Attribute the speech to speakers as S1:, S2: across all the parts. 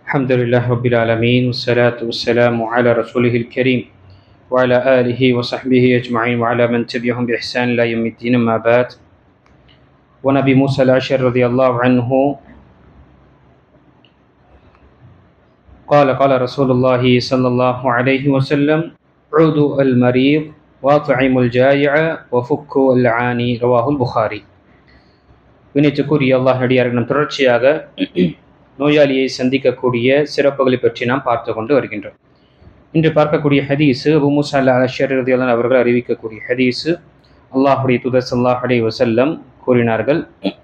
S1: الحمد لله رب العالمين والصلاة والسلام على رسوله الكريم وعلى آله وصحبه أجمعين وعلى من تبعهم بإحسان إلى يوم الدين. أما بعد. ونبي موسى الأشعري رضي الله عنه قال رسول الله صلى الله عليه وسلم: عودوا المريض واطعموا الجائع وفكوا العاني. رواه البخاري. வினைத்துக்குரிய அல்லாஹ் நடிகார்கள் நம் தொடர்ச்சியாக நோயாளியை சந்திக்கக்கூடிய சிறப்புகளை பற்றி நாம் பார்த்து கொண்டு வருகின்றோம். இன்று பார்க்கக்கூடிய ஹதீஸு அபூ மூஸா அல்-அஷ்அரி ரலியல்லாஹு அன்ஹு அவர்கள் அறிவிக்கக்கூடிய ஹதீஸு. அல்லாஹ்வுடைய தூதர் ஸல்லல்லாஹு அலைஹி வஸல்லம் கூறினார்கள்: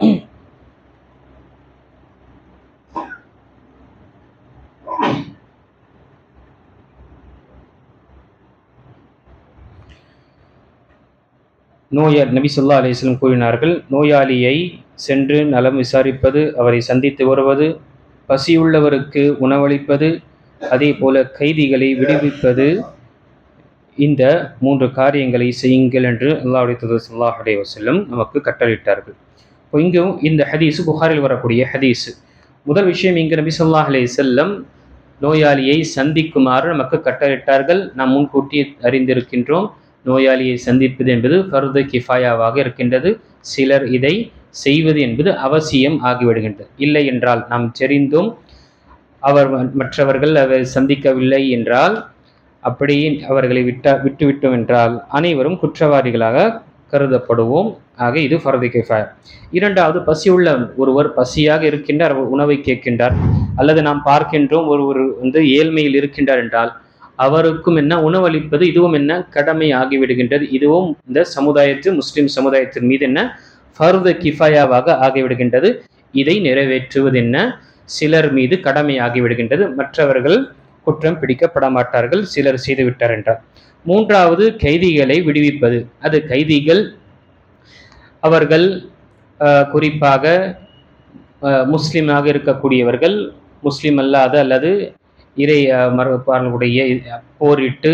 S1: நபி ஸல்லல்லாஹு அலைஹி வஸல்லம் கூறினார்கள், நோயாளியை சென்று நலம் விசாரிப்பது, அவரை சந்தித்து வருவது, பசியுள்ளவருக்கு உணவளிப்பது, அதே போல கைதிகளை விடுவிப்பது, இந்த 3 காரியங்களை செய்யுங்கள் என்று அல்லாஹ்வுடைய தூதர் ஸல்லல்லாஹு அலைஹி வஸல்லம் நமக்கு கட்டளையிட்டார்கள். இப்போ இங்கும் இந்த ஹதீஸு புகாரில் வரக்கூடிய ஹதீஸு. முதல் விஷயம், இங்கு நபி ஸல்லல்லாஹு அலைஹி வஸல்லம் நோயாளியை சந்திக்குமாறு நமக்கு கட்டளையிட்டார்கள். நாம் முன்கூட்டி அறிந்திருக்கின்றோம், நோயாளியை சந்திப்பது என்பது ஃபர்து கிஃபாயாவாக இருக்கின்றது. சிலர் இதை செய்வது என்பது அவசியம் ஆகிவிடுகின்றது. இல்லை என்றால், நாம் தெரிந்தும் மற்றவர்கள் அவர் சந்திக்கவில்லை என்றால், அப்படியே அவர்களை விட்டுவிட்டோம் என்றால் அனைவரும் குற்றவாளிகளாக கருதப்படுவோம். ஆக இது ஃபர்து கிஃபாயா. இரண்டாவது, பசியுள்ள ஒருவர் பசியாக இருக்கின்றார், உணவை கேட்கின்றார், அல்லது நாம் பார்க்கின்றோம் ஒருவர் ஏழ்மையில் இருக்கின்றார் என்றால் அவருக்கும் என்ன உணவளிப்பது, இதுவும் என்ன கடமை ஆகிவிடுகின்றது. இதுவும் இந்த முஸ்லிம் சமுதாயத்தின் மீது என்ன ஃபர்து கிஃபாயாவாக ஆகிவிடுகின்றது. இதை நிறைவேற்றுவது என்ன சிலர் மீது கடமை ஆகிவிடுகின்றது. மற்றவர்கள் குற்றம் பிடிக்கப்பட மாட்டார்கள், சிலர் செய்துவிட்டார் என்றார். மூன்றாவது, கைதிகளை விடுவிப்பது. அது கைதிகள் அவர்கள் குறிப்பாக முஸ்லிமாக இருக்கக்கூடியவர்கள், முஸ்லிம் அல்லாத அல்லது இறை மறுப்பாளர்களுடைய போரிட்டு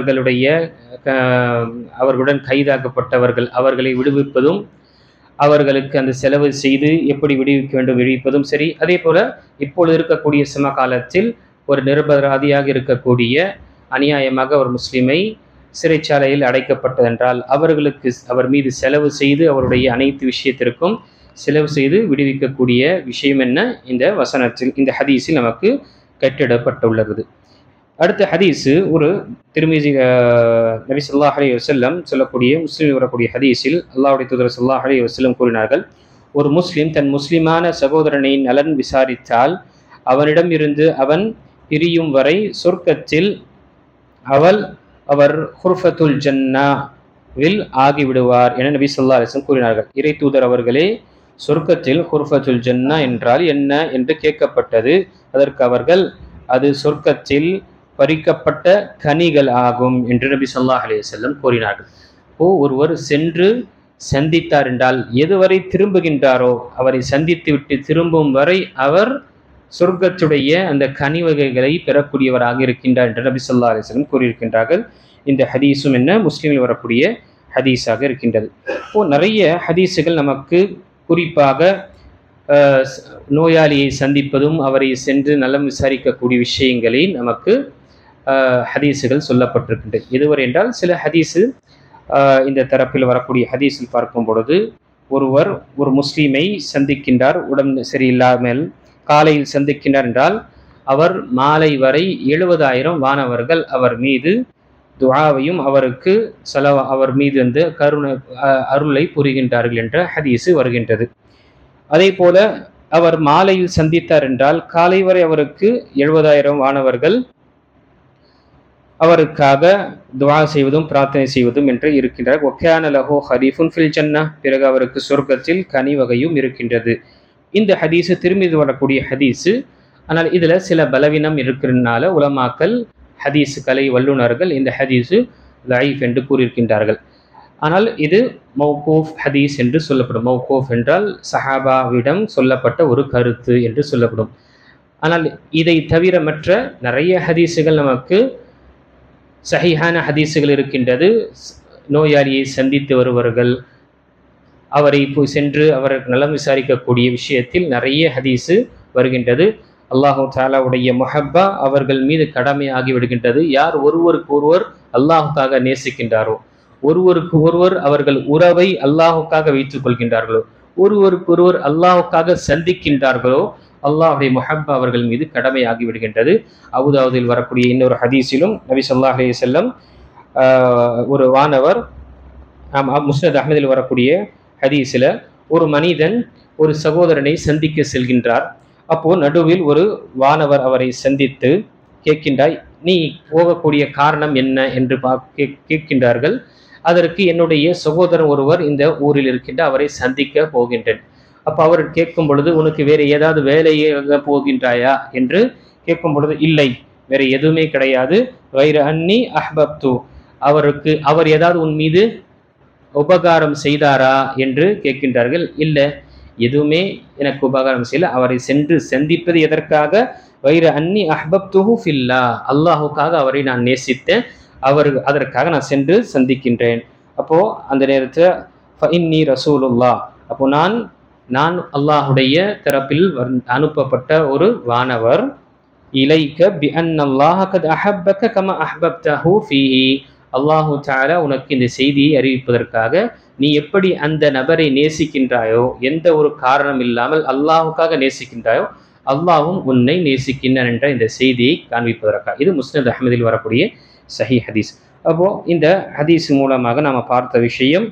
S1: அவர்களுடன் கைதாக்கப்பட்டவர்கள், அவர்களை விடுவிப்பதும், அவர்களுக்கு அந்த செலவு செய்து எப்படி விடுவிக்க வேண்டும் விடுவிப்பதும் சரி. அதே போல இப்பொழுது இருக்கக்கூடிய சமகாலத்தில் ஒரு நிரபராதியாக இருக்கக்கூடிய அநியாயமாக ஒரு முஸ்லிமை சிறைச்சாலையில் அடைக்கப்பட்டதென்றால் அவர் மீது செலவு செய்து அவருடைய அனைத்து விஷயத்திற்கும் செலவு செய்து விடுவிக்கக்கூடிய விஷயம் என்ன இந்த வசனத்தில், இந்த ஹதீஸில் நமக்கு கட்டிடப்பட்டுள்ளது. அடுத்த ஹதீஸு ஒரு திருமிதி நபி ஸல்லல்லாஹு அலைஹி வஸல்லம் சொல்லக்கூடிய முஸ்லிம் வரக்கூடிய ஹதீஸில் அல்லாஹ்வுடைய தூதர் ஸல்லல்லாஹு அலைஹி வஸல்லம் கூறினார்கள்: ஒரு முஸ்லிம் தன் முஸ்லிமான சகோதரனை நலன் விசாரித்தால் அவனிடம் இருந்து அவன் பிரியும் வரை சொர்க்கத்தில் அவர் ஹுர்ஃபத்துல் ஜன்னாவில் ஆகிவிடுவார் என நபி ஸல்லல்லாஹு அலைஹி வஸல்லம் கூறினார்கள். இறை தூதர் அவர்களே, சொர்க்கத்தில் ஹுர்ஃபத்துல் ஜன்னா என்றால் என்ன என்று கேட்கப்பட்டது. அதற்கு அவர்கள், அது சொர்க்கத்தில் பறிக்கப்பட்ட கனிகள் ஆகும் என்று நபி ஸல்லல்லாஹு அலைஹி வஸல்லம் கூறினார்கள். ஒருவர் சென்று சந்தித்தார் என்றால் எதுவரை திரும்புகின்றாரோ, அவரை சந்தித்து விட்டு திரும்பும் வரை அவர் சொர்க்கத்துடைய அந்த கனி வகைகளை பெறக்கூடியவராக இருக்கின்றார் என்று நபி ஸல்லல்லாஹு அலைஹி வஸல்லம் கூறியிருக்கின்றார்கள். இந்த ஹதீஸும் என்ன முஸ்லிமில் வரக்கூடிய ஹதீஸாக இருக்கின்றது. நிறைய ஹதீஸுகள் நமக்கு குறிப்பாக நோயாளியை சந்திப்பதும் அவரை சென்று நலம் விசாரிக்கக்கூடிய விஷயங்களில் நமக்கு ஹதீஸுகள் சொல்லப்பட்டிருக்கின்றது. எதுவரை என்றால், சில ஹதீஸு இந்த தரப்பில் வரக்கூடிய ஹதீஸில் பார்க்கும் பொழுது, ஒரு முஸ்லீமை சந்திக்கின்றார், உடம்பு சரியில்லாமல் காலையில் சந்திக்கின்றார் என்றால் அவர் மாலை வரை 70,000 வானவர்கள் அவர் மீது துஆவையும் அவருக்கு அவர் மீது அந்த அருளை புரிகின்றார்கள் என்ற ஹதீஸு வருகின்றது. அதே போல அவர் மாலையில் சந்தித்தார் என்றால் காலை வரை அவருக்கு 70,000 வானவர்கள் அவருக்காக துஆ செய்வதும் பிரார்த்தனை செய்வதும் என்று இருக்கின்றார். வக்கான லஹு ஹரீஃபுன் ஃபில் ஜன்னா, பிறகு அவருக்கு சொர்க்கத்தில் கனி வகையும் இருக்கின்றது. இந்த ஹதீஸு திரும்பி வரக்கூடிய ஹதீஸு. ஆனால் இதில் சில பலவீனம் இருக்கிறதுனால உலமாக்கள், ஹதீஸு கலை வல்லுநர்கள் இந்த ஹதீஸு லைஃப் என்று கூறியிருக்கின்றார்கள். ஆனால் இது மௌகூஃப் ஹதீஸ் என்று சொல்லப்படும். மௌகூஃப் என்றால் சஹாபாவிடம் சொல்லப்பட்ட ஒரு கருத்து என்று சொல்லப்படும். ஆனால் இதை தவிர மற்ற நிறைய ஹதீஸுகள் நமக்கு சஹீஹான ஹதீஸுகள் இருக்கின்றது. நோயாளியை சந்தித்து வருவர்கள் அவரை சென்று அவர் நலம் விசாரிக்கக்கூடிய விஷயத்தில் நிறைய ஹதீஸு வருகின்றது. அல்லாஹு தாலாவுடைய முஹப்பா அவர்கள் மீது கடமையாகி விடுகின்றது. யார் ஒருவருக்கு ஒருவர் அல்லாஹுக்காக நேசிக்கின்றாரோ, ஒருவருக்கு ஒருவர் அவர்கள் உறவை அல்லாஹுக்காக வைத்துக் கொள்கின்றார்களோ, ஒருவருக்கு ஒருவர் அல்லாஹுக்காக சந்திக்கின்றார்களோ, அல்லாஹுடைய முஹப்பா அவர்கள் மீது கடமையாகி விடுகின்றது. அபூதாவூதில் வரக்கூடிய இன்னொரு ஹதீஸிலும் நபி ஸல்லல்லாஹு அலைஹி வஸல்லம் ஒரு வானவர், முஸ்னத் அஹ்மதில் வரக்கூடிய ஹதீஸில், ஒரு மனிதன் ஒரு சகோதரனை சந்திக்க செல்கின்றார். அப்போ நடுவில் ஒரு வானவர் அவரை சந்தித்து கேட்கின்றாய், நீ போகக்கூடிய காரணம் என்ன என்று கேட்கின்றார்கள். அதற்கு என்னுடைய சகோதரன் ஒருவர் இந்த ஊரில் இருக்கின்ற, அவரை சந்திக்க போகின்றேன். அப்போ அவர் கேட்கும் பொழுது, உனக்கு வேறு ஏதாவது வேலையாக போகின்றாயா என்று கேட்கும் பொழுது, இல்லை, வேற எதுவுமே கிடையாது. வைர அன்னி அஹ்பப்து, அவர் ஏதாவது உன் மீது உபகாரம் செய்தாரா என்று கேட்கின்றார்கள். இல்லை, எதுவுமே எனக்கு உபகாரம் செய்யல. அவரை சென்று சந்திப்பது எதற்காக? வைர அன்னி அஹ்பப்துஹு ஃபில்லா, அல்லாஹுக்காக அவரை நான் நேசித்தேன், அதற்காக நான் சென்று சந்திக்கின்றேன். அப்போ அந்த நேரத்தில் ஃபஇன்னி ரசூலுல்லாஹ், அப்போ நான் அல்லாஹுடைய தரப்பில் அனுப்பப்பட்ட ஒரு வானவர். இலைக்க பி அன்னல்லாஹ கத் அஹப்பக கமா அஹ்பப்தஹு ஃபீஹி, அல்லாஹு தஆலா உனக்கு இந்த செய்தியை அறிவிப்பதற்காக, நீ எப்படி அந்த நபரை நேசிக்கின்றாயோ, எந்த ஒரு காரணம் இல்லாமல் அல்லாஹுக்காக நேசிக்கின்றாயோ, அல்லாஹும் உன்னை நேசிக்கின்றான் என்ற இந்த செய்தியை காண்பிப்பதற்காக. இது முஸ்னத் அஹ்மதில் வரக்கூடிய சஹீஹ் ஹதீஸ். அப்போ இந்த ஹதீஸ் மூலமாக நாம் பார்த்த விஷயம்,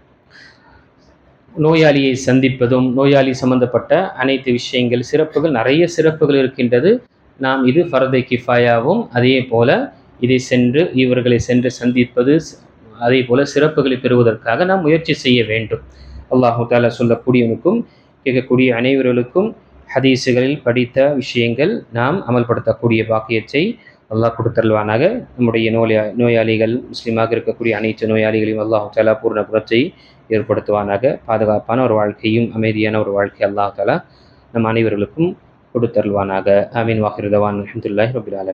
S1: நோயாளியை சந்திப்பதும் நோயாளி சம்பந்தப்பட்ட அனைத்து விஷயங்கள், சிறப்புகள், நிறைய சிறப்புகள் இருக்கின்றது. நாம் இது ஃபர்தை கிஃபாயாவும், அதே போல இவர்களை சென்று சந்திப்பது, அதே போல சிறப்புகளை பெறுவதற்காக நாம் முயற்சி செய்ய வேண்டும். அல்லாஹு தஆலா சொல்லக்கூடியவனுக்கும் கேட்கக்கூடிய அனைவர்களுக்கும் ஹதீஸுகளில் படித்த விஷயங்கள் நாம் அமல்படுத்தக்கூடிய பாக்கியத்தை அல்லாஹ் கொடுத்தருள்வானாக. நம்முடைய நோயாளிகள், முஸ்லீமாக இருக்கக்கூடிய அனைத்து நோயாளிகளையும் அல்லாஹு தஆலா பூர்ண குணத்தை ஏற்படுத்துவானாக. பாதுகாப்பான ஒரு வாழ்க்கையும் அமைதியான ஒரு வாழ்க்கை அல்லாஹு தஆலா நம் அனைவர்களுக்கும் கொடுத்தருள்வானாக. ஆமீன். வாஹிரு தவான் அல்ஹம்துலில்லாஹி ரப்பில் ஆலமீன்.